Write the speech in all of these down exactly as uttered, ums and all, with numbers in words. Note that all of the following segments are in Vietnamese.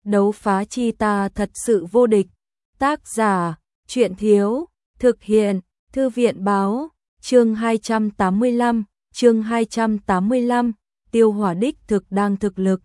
đấu phá chi ta thật sự vô địch. Tác giả, Truyện Thiếu, thực hiện, Thư viện Báo, chương hai trăm tám mươi lăm, chương hai trăm tám mươi lăm, Tiêu Hỏa đích thực đang thực lực.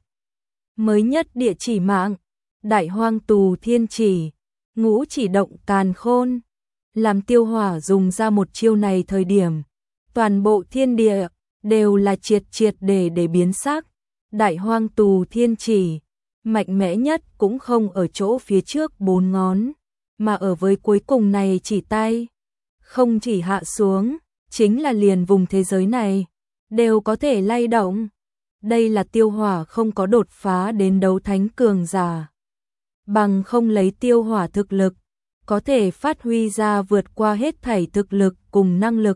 Mới nhất địa chỉ mạng, Đại Hoang Tù Thiên Chỉ, ngũ chỉ động càn khôn. Làm Tiêu Hỏa dùng ra một chiêu này thời điểm, toàn bộ thiên địa đều là triệt triệt để để biến sắc. Đại Hoang Tù Thiên Chỉ, mạnh mẽ nhất cũng không ở chỗ phía trước bốn ngón, mà ở với cuối cùng này chỉ tay. Không chỉ hạ xuống, chính là liền vùng thế giới này, đều có thể lay động. Đây là Tiêu Hỏa không có đột phá đến đấu thánh cường giả. Bằng không lấy Tiêu Hỏa thực lực, có thể phát huy ra vượt qua hết thảy thực lực cùng năng lực.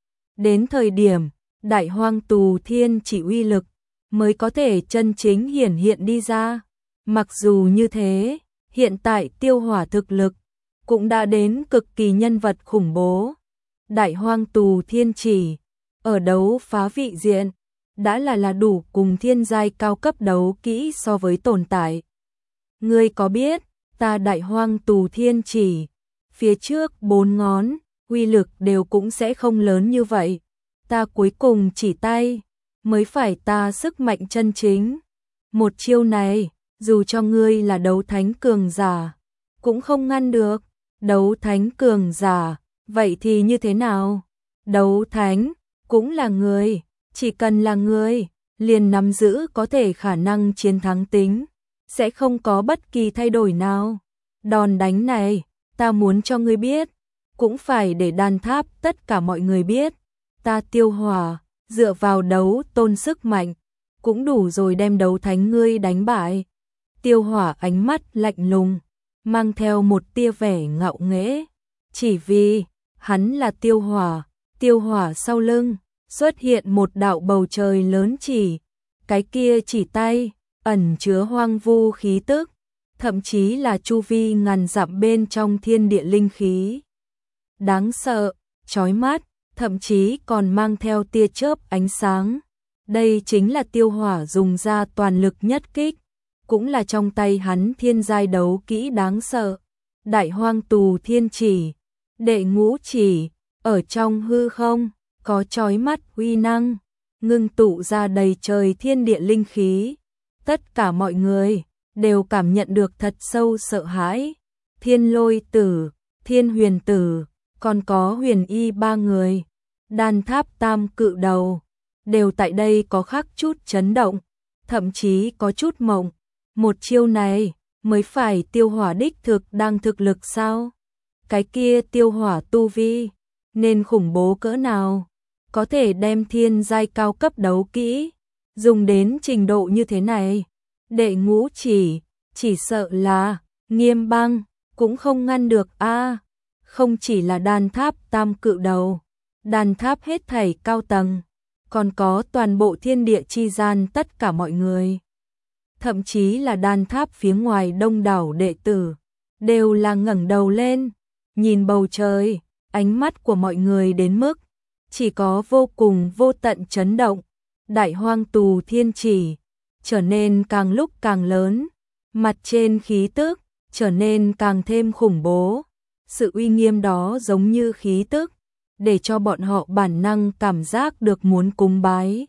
Đến thời điểm, Đại Hoang Tù Thiên Chỉ uy lực, mới có thể chân chính hiển hiện đi ra. Mặc dù như thế, hiện tại Tiêu Hỏa thực lực, cũng đã đến cực kỳ nhân vật khủng bố. Đại Hoang Tù Thiên Chỉ, ở đấu phá vị diện, đã là là đủ cùng thiên giai cao cấp đấu kỹ so với tồn tại. Ngươi có biết, ta Đại Hoang Tù Thiên Chỉ, phía trước bốn ngón, uy lực đều cũng sẽ không lớn như vậy. Ta cuối cùng chỉ tay, mới phải ta sức mạnh chân chính. Một chiêu này, dù cho ngươi là đấu thánh cường giả, cũng không ngăn được. Đấu thánh cường giả, vậy thì như thế nào? Đấu thánh, cũng là người, chỉ cần là người, liền nắm giữ có thể khả năng chiến thắng tính, sẽ không có bất kỳ thay đổi nào. Đòn đánh này, ta muốn cho ngươi biết, cũng phải để Đan Tháp tất cả mọi người biết. Ta Tiêu Hỏa, dựa vào đấu tôn sức mạnh, cũng đủ rồi đem đấu thánh ngươi đánh bại. Tiêu Hỏa ánh mắt lạnh lùng, mang theo một tia vẻ ngạo nghễ. Chỉ vì, hắn là Tiêu Hỏa, Tiêu Hỏa sau lưng, xuất hiện một đạo bầu trời lớn chỉ. Cái kia chỉ tay, ẩn chứa hoang vu khí tức, thậm chí là chu vi ngàn dặm bên trong thiên địa linh khí. Đáng sợ, chói mắt, thậm chí còn mang theo tia chớp ánh sáng. Đây chính là Tiêu Hỏa dùng ra toàn lực nhất kích, cũng là trong tay hắn thiên giai đấu kỹ đáng sợ. Đại Hoang Tù Thiên Chỉ, đệ ngũ chỉ, ở trong hư không, có chói mắt uy năng, ngưng tụ ra đầy trời thiên địa linh khí. Tất cả mọi người đều cảm nhận được thật sâu sợ hãi. Thiên Lôi Tử, Thiên Huyền Tử, còn có Huyền Y ba người, Đan Tháp tam cự đầu, đều tại đây có khắc chút chấn động, thậm chí có chút mộng. Một chiêu này, mới phải Tiêu Hỏa đích thực đang thực lực sao? Cái kia Tiêu Hỏa tu vi, nên khủng bố cỡ nào? Có thể đem thiên giai cao cấp đấu kỹ, dùng đến trình độ như thế này. Đệ ngũ chỉ, chỉ sợ là, Nghiêm Băng, cũng không ngăn được a. À, không chỉ là Đan Tháp tam cự đầu, Đan Tháp hết thảy cao tầng, còn có toàn bộ thiên địa chi gian tất cả mọi người. Thậm chí là Đan Tháp phía ngoài đông đảo đệ tử, đều là ngẩng đầu lên, nhìn bầu trời, ánh mắt của mọi người đến mức chỉ có vô cùng vô tận chấn động. Đại Hoang Tù Thiên Chỉ trở nên càng lúc càng lớn, mặt trên khí tức trở nên càng thêm khủng bố. Sự uy nghiêm đó giống như khí tức, để cho bọn họ bản năng cảm giác được muốn cúng bái.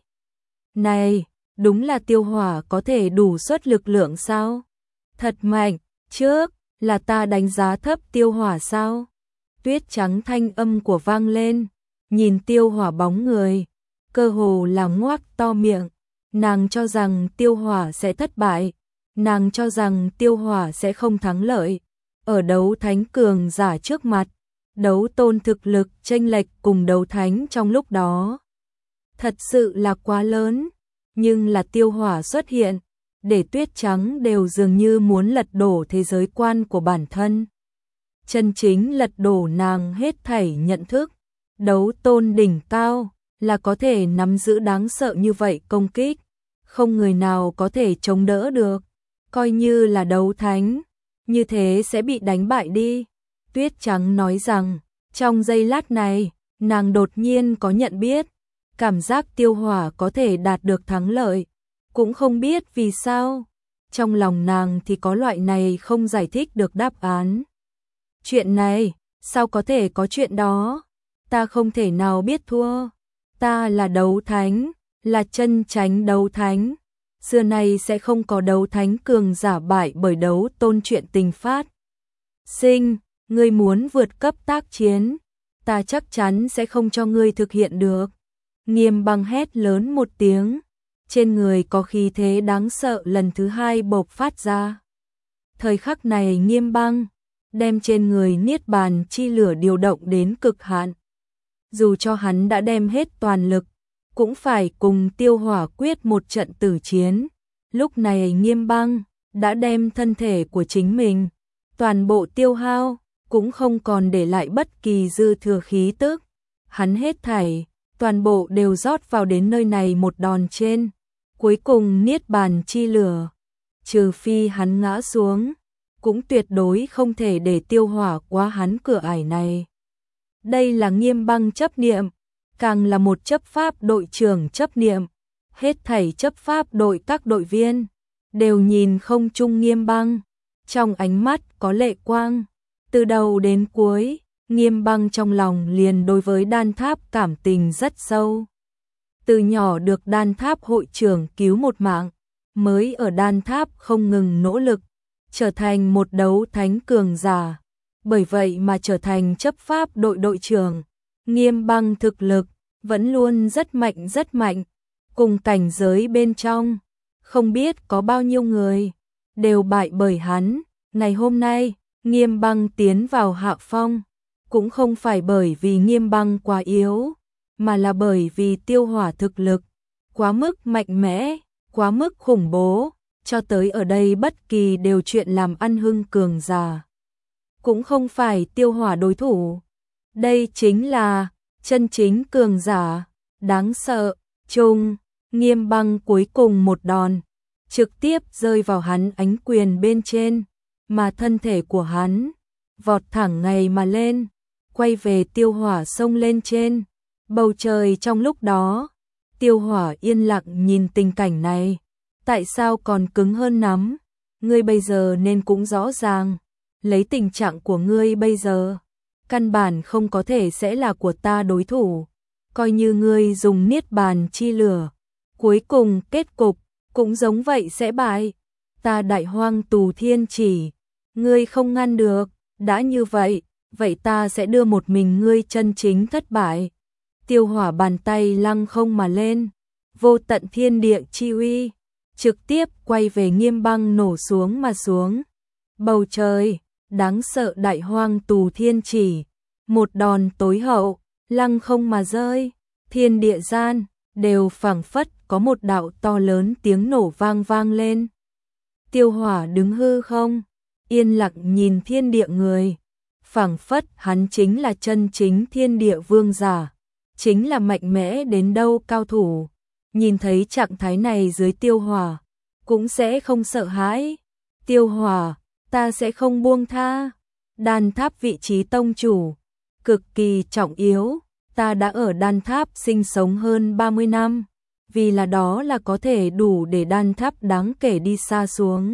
Này, đúng là Tiêu Hỏa có thể đủ xuất lực lượng sao? Thật mạnh, trước là ta đánh giá thấp Tiêu Hỏa sao? Tuyết Trắng thanh âm của vang lên, nhìn Tiêu Hỏa bóng người, cơ hồ là ngoác to miệng. Nàng cho rằng Tiêu Hỏa sẽ thất bại, nàng cho rằng Tiêu Hỏa sẽ không thắng lợi. Ở đấu thánh cường giả trước mặt, đấu tôn thực lực chênh lệch cùng đấu thánh trong lúc đó, thật sự là quá lớn. Nhưng là Tiêu Hỏa xuất hiện, để Tuyết Trắng đều dường như muốn lật đổ thế giới quan của bản thân. Chân chính lật đổ nàng hết thảy nhận thức. Đấu tôn đỉnh cao, là có thể nắm giữ đáng sợ như vậy công kích. Không người nào có thể chống đỡ được. Coi như là đấu thánh, như thế sẽ bị đánh bại đi. Tuyết Trắng nói rằng, trong giây lát này, nàng đột nhiên có nhận biết. Cảm giác Tiêu Hỏa có thể đạt được thắng lợi, cũng không biết vì sao. trong lòng nàng thì có loại này không giải thích được đáp án. Chuyện này, sao có thể có chuyện đó? Ta không thể nào biết thua. Ta là đấu thánh, là chân chánh đấu thánh. Xưa nay sẽ không có đấu thánh cường giả bại bởi đấu tôn chuyện tình phát. Sinh, ngươi muốn vượt cấp tác chiến, ta chắc chắn sẽ không cho ngươi thực hiện được. Nghiêm Băng hét lớn một tiếng, trên người có khí thế đáng sợ lần thứ hai bộc phát ra. Thời khắc này Nghiêm Băng đem trên người niết bàn chi lửa điều động đến cực hạn. Dù cho hắn đã đem hết toàn lực, cũng phải cùng Tiêu Hỏa quyết một trận tử chiến. Lúc này Nghiêm Băng đã đem thân thể của chính mình toàn bộ tiêu hao, cũng không còn để lại bất kỳ dư thừa khí tức. Hắn hết thảy, toàn bộ đều rót vào đến nơi này một đòn trên. Cuối cùng niết bàn chi lửa, trừ phi hắn ngã xuống, cũng tuyệt đối không thể để Tiêu Hỏa qua hắn cửa ải này. Đây là Nghiêm Băng chấp niệm, càng là một chấp pháp đội trưởng chấp niệm. Hết thảy chấp pháp đội các đội viên đều nhìn không chung Nghiêm Băng, trong ánh mắt có lệ quang. Từ đầu đến cuối, Nghiêm Băng trong lòng liền đối với Đan Tháp cảm tình rất sâu. Từ nhỏ được Đan Tháp hội trưởng cứu một mạng, mới ở Đan Tháp không ngừng nỗ lực, trở thành một đấu thánh cường giả. Bởi vậy mà trở thành chấp pháp đội đội trưởng. Nghiêm Băng thực lực vẫn luôn rất mạnh rất mạnh, cùng cảnh giới bên trong, không biết có bao nhiêu người đều bại bởi hắn. Ngày hôm nay, Nghiêm Băng tiến vào hạ phong, cũng không phải bởi vì Nghiêm Băng quá yếu, mà là bởi vì Tiêu Hỏa thực lực quá mức mạnh mẽ, quá mức khủng bố, cho tới ở đây bất kỳ đều chuyện làm ăn hưng cường giả cũng không phải Tiêu Hỏa đối thủ. Đây chính là chân chính cường giả, đáng sợ. Chung, Nghiêm Băng cuối cùng một đòn, trực tiếp rơi vào hắn ánh quyền bên trên, mà thân thể của hắn vọt thẳng ngày mà lên, quay về Tiêu Hỏa xông lên trên. Bầu trời trong lúc đó, Tiêu Hỏa yên lặng nhìn tình cảnh này. Tại sao còn cứng hơn nắm? Ngươi bây giờ nên cũng rõ ràng, lấy tình trạng của ngươi bây giờ, căn bản không có thể sẽ là của ta đối thủ. Coi như ngươi dùng niết bàn chi lửa, cuối cùng kết cục cũng giống vậy sẽ bại. Ta Đại Hoang Tù Thiên Chỉ, ngươi không ngăn được. Đã như vậy, vậy ta sẽ đưa một mình ngươi chân chính thất bại. Tiêu Hỏa bàn tay lăng không mà lên, vô tận thiên địa chi uy trực tiếp quay về Nghiêm Băng nổ xuống mà xuống. Bầu trời đáng sợ Đại Hoang Tù Thiên Chỉ, một đòn tối hậu, lăng không mà rơi. Thiên địa gian đều phảng phất có một đạo to lớn tiếng nổ vang vang lên. Tiêu Hỏa đứng hư không, yên lặng nhìn thiên địa người, phảng phất hắn chính là chân chính thiên địa vương giả, chính là mạnh mẽ đến đâu cao thủ. Nhìn thấy trạng thái này dưới Tiêu Hỏa, cũng sẽ không sợ hãi. Tiêu Hỏa, ta sẽ không buông tha. Đan Tháp vị trí tông chủ, cực kỳ trọng yếu. Ta đã ở Đan Tháp sinh sống hơn ba mươi năm, vì là đó là có thể đủ để Đan Tháp đáng kể đi xa xuống.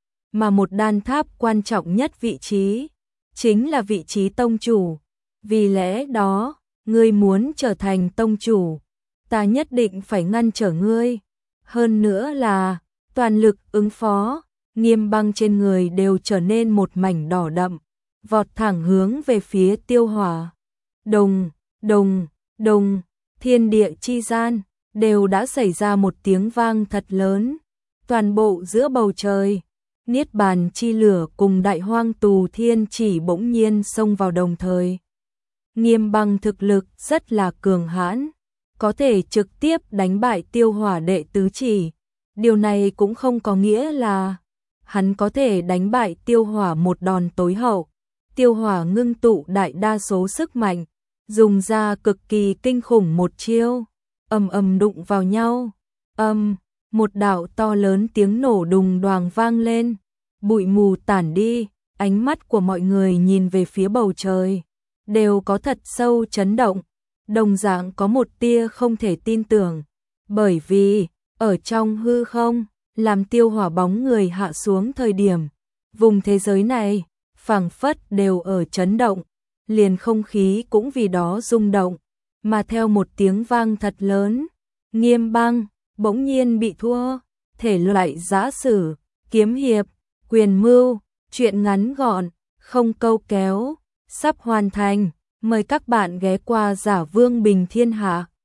Mà một Đan Tháp quan trọng nhất vị trí, chính là vị trí tông chủ. Vì lẽ đó, ngươi muốn trở thành tông chủ, ta nhất định phải ngăn trở ngươi. Hơn nữa là, toàn lực ứng phó. Nghiêm Băng trên người đều trở nên một mảnh đỏ đậm, vọt thẳng hướng về phía Tiêu Hỏa. Đùng, đùng, đùng, thiên địa chi gian, đều đã xảy ra một tiếng vang thật lớn. Toàn bộ giữa bầu trời, niết bàn chi lửa cùng Đại Hoang Tù Thiên Chỉ bỗng nhiên xông vào đồng thời. Nghiêm Băng thực lực rất là cường hãn, có thể trực tiếp đánh bại Tiêu Hỏa đệ tứ chỉ. Điều này cũng không có nghĩa là hắn có thể đánh bại Tiêu Hỏa một đòn tối hậu. Tiêu Hỏa ngưng tụ đại đa số sức mạnh, dùng ra cực kỳ kinh khủng một chiêu, ầm ầm đụng vào nhau. Âm, một đạo to lớn tiếng nổ đùng đoàng vang lên, bụi mù tản đi, ánh mắt của mọi người nhìn về phía bầu trời, đều có thật sâu chấn động, đồng dạng có một tia không thể tin tưởng, bởi vì ở trong hư không làm tiêu hỏa bóng người hạ xuống thời điểm, vùng thế giới này phảng phất đều ở chấn động, liền không khí cũng vì đó rung động, mà theo một tiếng vang thật lớn, Nghiêm Băng bỗng nhiên bị thua, thể loại giã sử, kiếm hiệp, quyền mưu, truyện ngắn gọn, không câu kéo, sắp hoàn thành, mời các bạn ghé qua Giả Vương Bình Thiên Hạ.